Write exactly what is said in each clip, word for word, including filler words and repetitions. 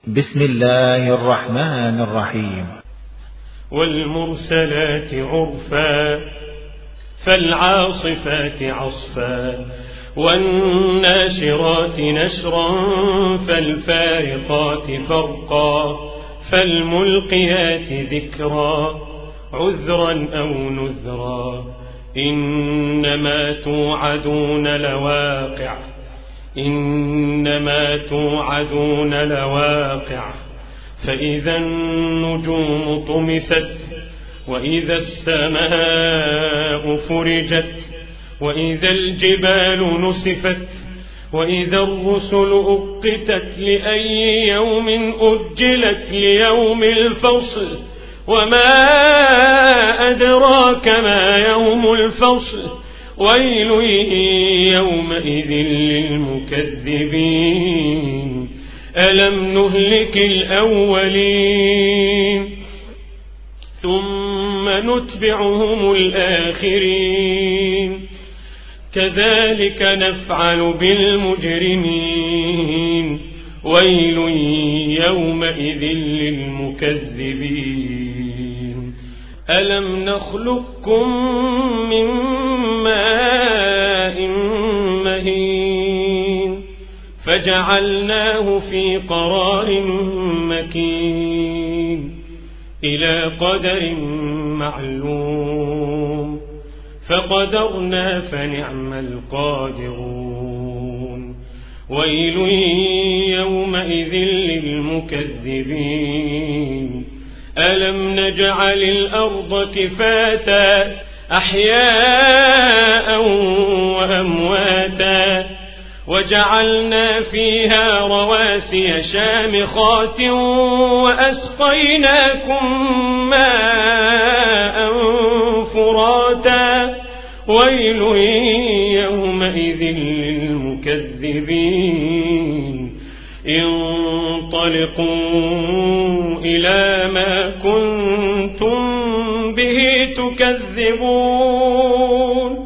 بسم الله الرحمن الرحيم. والمرسلات عرفا فالعاصفات عصفا والناشرات نشرا فالفارقات فرقا فالملقيات ذكرا عذرا أو نذرا إنما توعدون لواقع إنما توعدون لواقع فإذا النجوم طمست وإذا السماء فرجت وإذا الجبال نسفت وإذا الرسل أقتت لأي يوم أجلت ليوم الفصل وما أدراك ما يوم الفصل ويل يومئذ للمكذبين ألم نهلك الأولين ثم نتبعهم الآخرين كذلك نفعل بالمجرمين ويل يومئذ للمكذبين ألم نخلقكم من ماء مهين فجعلناه في قرار مكين إلى قدر معلوم فقدرنا فنعم القادرون ويل يومئذ للمكذبين ألم نجعل الأرض كفاتا أحياء وأمواتا وجعلنا فيها رواسي شامخات وأسقيناكم ماء فراتا ويل يومئذ للمكذبين انطلقوا إلى ما كنتم به تكذبون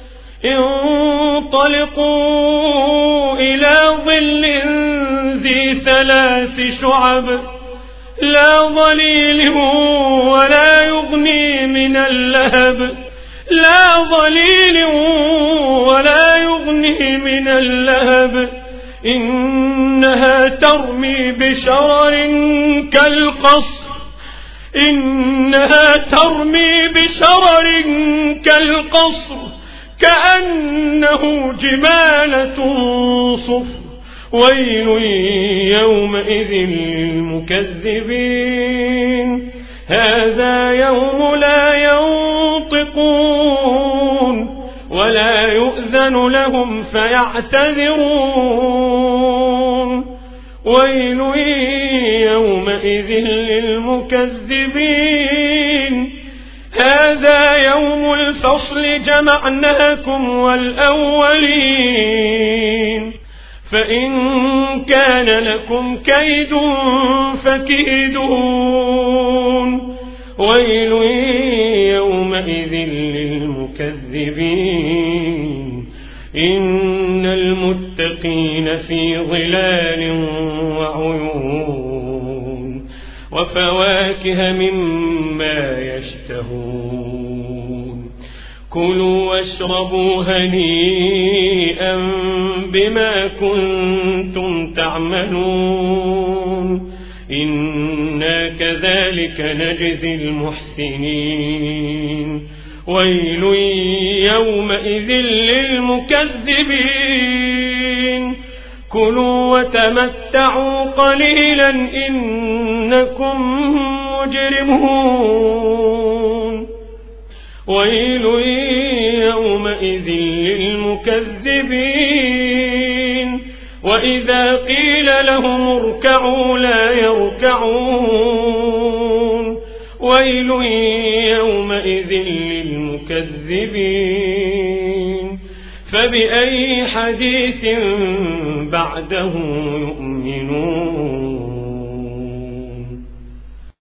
انطلقوا إلى ظل ذي ثلاث شعب لا ظليل ولا يغني من اللهب لا ظليل ولا يغني من اللهب إنها ترمي بشرر كالقصر إنها ترمي بشرر كالقصر كأنه جمالة صفر ويل يومئذ للمكذبين هذا يوم لا ينطقون ولا يؤذن لهم فيعتذرون ويل يومئذ للمكذبين هذا يوم الفصل جمعناكم والأولين فإن كان لكم كيد فكيدون ويل يومئذ للمكذبين إن المتقين في ظلال وعيون وفواكه مما يشتهون كلوا واشربوا هنيئا بما كنتم تعملون إنا كذلك نجزي المحسنين ويل يومئذ للمكذبين كلوا وتمتعوا قليلا إنكم مجرمون ويل يومئذ للمكذبين وإذا قيل لهم اركعوا لا يركعون ويل يومئذ للمكذبين فبأي حديث بعده يؤمنون